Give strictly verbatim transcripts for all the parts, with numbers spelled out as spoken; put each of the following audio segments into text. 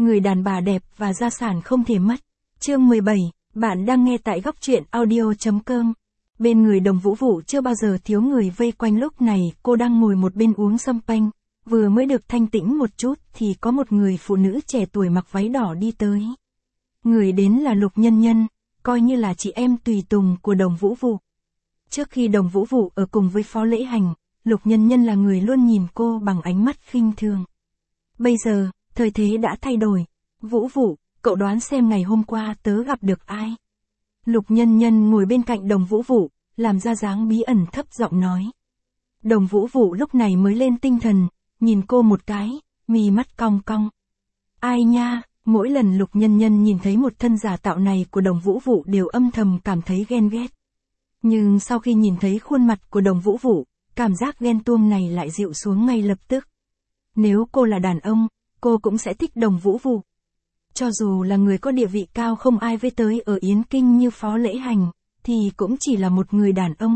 người đàn bà đẹp và gia sản không thể mất. Chương mười bảy, bạn đang nghe tại góc truyện audio chấm com. Bên người Đồng Vũ Vũ chưa bao giờ thiếu người vây quanh, lúc này cô đang ngồi một bên uống champagne, vừa mới được thanh tĩnh một chút thì có một người phụ nữ trẻ tuổi mặc váy đỏ đi tới. Người đến là Lục Nhân Nhân, coi như là chị em tùy tùng của Đồng Vũ Vũ. Trước khi Đồng Vũ Vũ ở cùng với Phó Lễ Hành, Lục Nhân Nhân là người luôn nhìn cô bằng ánh mắt khinh thường. Bây giờ, thời thế đã thay đổi. Vũ Vũ, cậu đoán xem ngày hôm qua tớ gặp được ai? Lục Nhân Nhân ngồi bên cạnh Đồng Vũ Vũ, làm ra dáng bí ẩn thấp giọng nói. Đồng Vũ Vũ lúc này mới lên tinh thần, nhìn cô một cái, mí mắt cong cong. Ai nha, mỗi lần Lục Nhân Nhân nhìn thấy một thân giả tạo này của Đồng Vũ Vũ đều âm thầm cảm thấy ghen ghét. Nhưng sau khi nhìn thấy khuôn mặt của Đồng Vũ Vũ, cảm giác ghen tuông này lại dịu xuống ngay lập tức. Nếu cô là đàn ông, cô cũng sẽ thích Đồng Vũ Vũ. Cho dù là người có địa vị cao không ai với tới ở Yến Kinh như Phó Lễ Hành, thì cũng chỉ là một người đàn ông.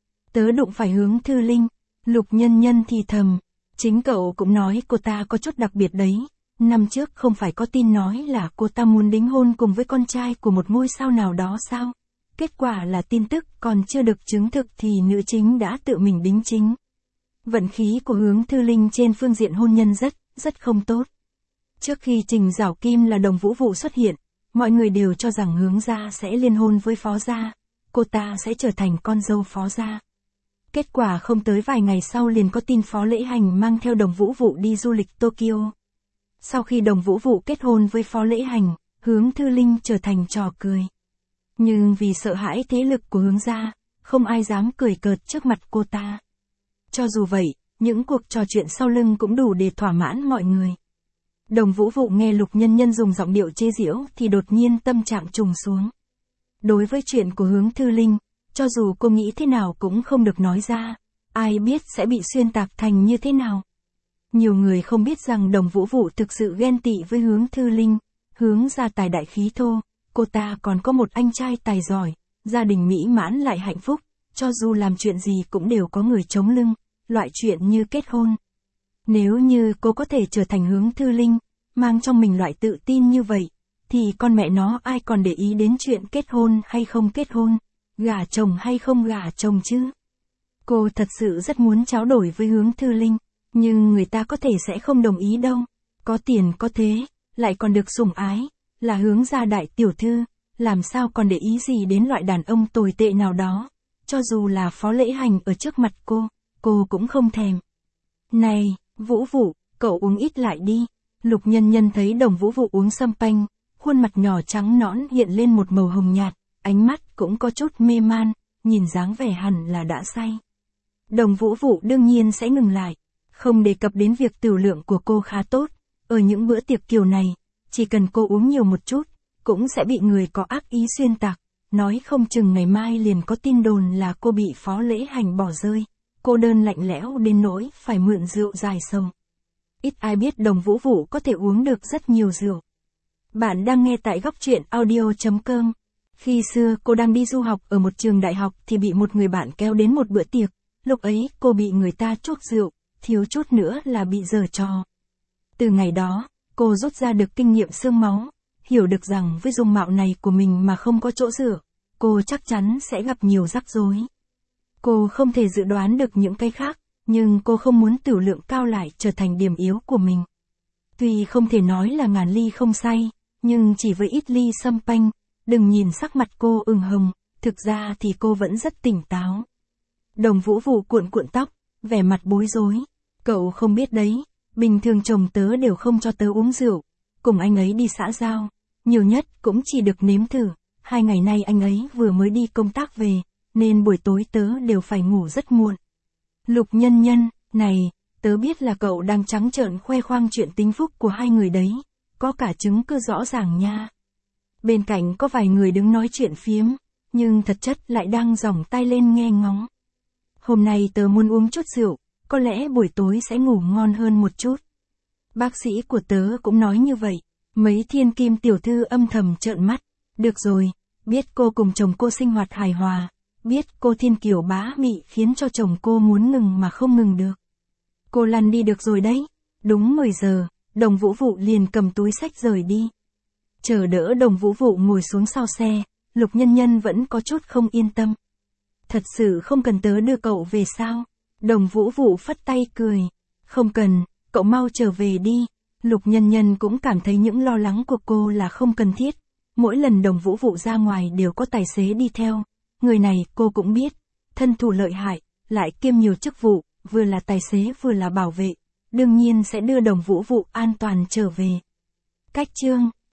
Tớ đụng phải Hướng Thư Linh, Lục Nhân Nhân thì thầm. Chính cậu cũng nói cô ta có chút đặc biệt đấy. Năm trước không phải có tin nói là cô ta muốn đính hôn cùng với con trai của một ngôi sao nào đó sao? Kết quả là tin tức còn chưa được chứng thực thì nữ chính đã tự mình đính chính. Vận khí của Hướng Thư Linh trên phương diện hôn nhân rất, rất không tốt. Trước khi Trình Giảo Kim là Đồng Vũ Vũ xuất hiện, mọi người đều cho rằng Hướng gia sẽ liên hôn với Phó gia, cô ta sẽ trở thành con dâu Phó gia. Kết quả không tới vài ngày sau liền có tin Phó Lễ Hành mang theo Đồng Vũ Vũ đi du lịch Tokyo. Sau khi Đồng Vũ Vũ kết hôn với Phó Lễ Hành, Hướng Thư Linh trở thành trò cười. Nhưng vì sợ hãi thế lực của Hướng gia, không ai dám cười cợt trước mặt cô ta. Cho dù vậy, những cuộc trò chuyện sau lưng cũng đủ để thỏa mãn mọi người. Đồng Vũ Vũ nghe Lục Nhân Nhân dùng giọng điệu chế giễu thì đột nhiên tâm trạng trùng xuống. Đối với chuyện của Hướng Thư Linh, cho dù cô nghĩ thế nào cũng không được nói ra, ai biết sẽ bị xuyên tạc thành như thế nào. Nhiều người không biết rằng Đồng Vũ Vũ thực sự ghen tị với Hướng Thư Linh, Hướng gia tài đại khí thô, cô ta còn có một anh trai tài giỏi, gia đình mỹ mãn lại hạnh phúc, cho dù làm chuyện gì cũng đều có người chống lưng, loại chuyện như kết hôn. Nếu như cô có thể trở thành Hướng Thư Linh, mang trong mình loại tự tin như vậy, thì con mẹ nó ai còn để ý đến chuyện kết hôn hay không kết hôn, gả chồng hay không gả chồng chứ. Cô thật sự rất muốn trao đổi với Hướng Thư Linh, nhưng người ta có thể sẽ không đồng ý đâu. Có tiền có thế, lại còn được sủng ái, là Hướng gia đại tiểu thư, làm sao còn để ý gì đến loại đàn ông tồi tệ nào đó. Cho dù là Phó Lễ Hành ở trước mặt cô, cô cũng không thèm. Này, Vũ Vũ, cậu uống ít lại đi. Lục Nhân Nhân thấy Đồng Vũ Vũ uống champagne, khuôn mặt nhỏ trắng nõn hiện lên một màu hồng nhạt, ánh mắt cũng có chút mê man, nhìn dáng vẻ hẳn là đã say. Đồng Vũ Vũ đương nhiên sẽ ngừng lại, không đề cập đến việc tiểu lượng của cô khá tốt, ở những bữa tiệc kiểu này, chỉ cần cô uống nhiều một chút, cũng sẽ bị người có ác ý xuyên tạc, nói không chừng ngày mai liền có tin đồn là cô bị Phó Lễ Hành bỏ rơi, cô đơn lạnh lẽo đến nỗi phải mượn rượu dài sầu. Ít ai biết Đồng Vũ Vũ có thể uống được rất nhiều rượu. Bạn đang nghe tại góc truyện audio chấm com. Khi xưa cô đang đi du học ở một trường đại học thì bị một người bạn kéo đến một bữa tiệc, lúc ấy cô bị người ta chuốc rượu, thiếu chút nữa là bị giở trò. Từ ngày đó, cô rút ra được kinh nghiệm xương máu, hiểu được rằng với dung mạo này của mình mà không có chỗ dựa, cô chắc chắn sẽ gặp nhiều rắc rối. Cô không thể dự đoán được những cái khác, nhưng cô không muốn tiểu lượng cao lại trở thành điểm yếu của mình. Tuy không thể nói là ngàn ly không say, nhưng chỉ với ít ly champagne, đừng nhìn sắc mặt cô ửng hồng, thực ra thì cô vẫn rất tỉnh táo. Đồng Vũ Vũ cuộn cuộn tóc, vẻ mặt bối rối. Cậu không biết đấy, bình thường chồng tớ đều không cho tớ uống rượu, cùng anh ấy đi xã giao, nhiều nhất cũng chỉ được nếm thử. Hai ngày nay anh ấy vừa mới đi công tác về, nên buổi tối tớ đều phải ngủ rất muộn. Lục Nhân Nhân, này, tớ biết là cậu đang trắng trợn khoe khoang chuyện tính phúc của hai người đấy, có cả chứng cứ rõ ràng nha. Bên cạnh có vài người đứng nói chuyện phiếm, nhưng thật chất lại đang giỏng tai lên nghe ngóng. Hôm nay tớ muốn uống chút rượu, có lẽ buổi tối sẽ ngủ ngon hơn một chút. Bác sĩ của tớ cũng nói như vậy. Mấy thiên kim tiểu thư âm thầm trợn mắt. Được rồi, biết cô cùng chồng cô sinh hoạt hài hòa, biết cô thiên kiều bá mị khiến cho chồng cô muốn ngừng mà không ngừng được. Cô lăn đi được rồi đấy. Đúng mười giờ, Đồng Vũ Vụ liền cầm túi xách rời đi. Chờ đỡ Đồng Vũ Vụ ngồi xuống sau xe, Lục Nhân Nhân vẫn có chút không yên tâm. Thật sự không cần tớ đưa cậu về sao? Đồng Vũ Vụ phất tay cười. Không cần, cậu mau trở về đi. Lục Nhân Nhân cũng cảm thấy những lo lắng của cô là không cần thiết. Mỗi lần Đồng Vũ Vụ ra ngoài đều có tài xế đi theo. Người này cô cũng biết. Thân thủ lợi hại, lại kiêm nhiều chức vụ, vừa là tài xế vừa là bảo vệ. Đương nhiên sẽ đưa Đồng Vũ Vụ an toàn trở về. Cách chương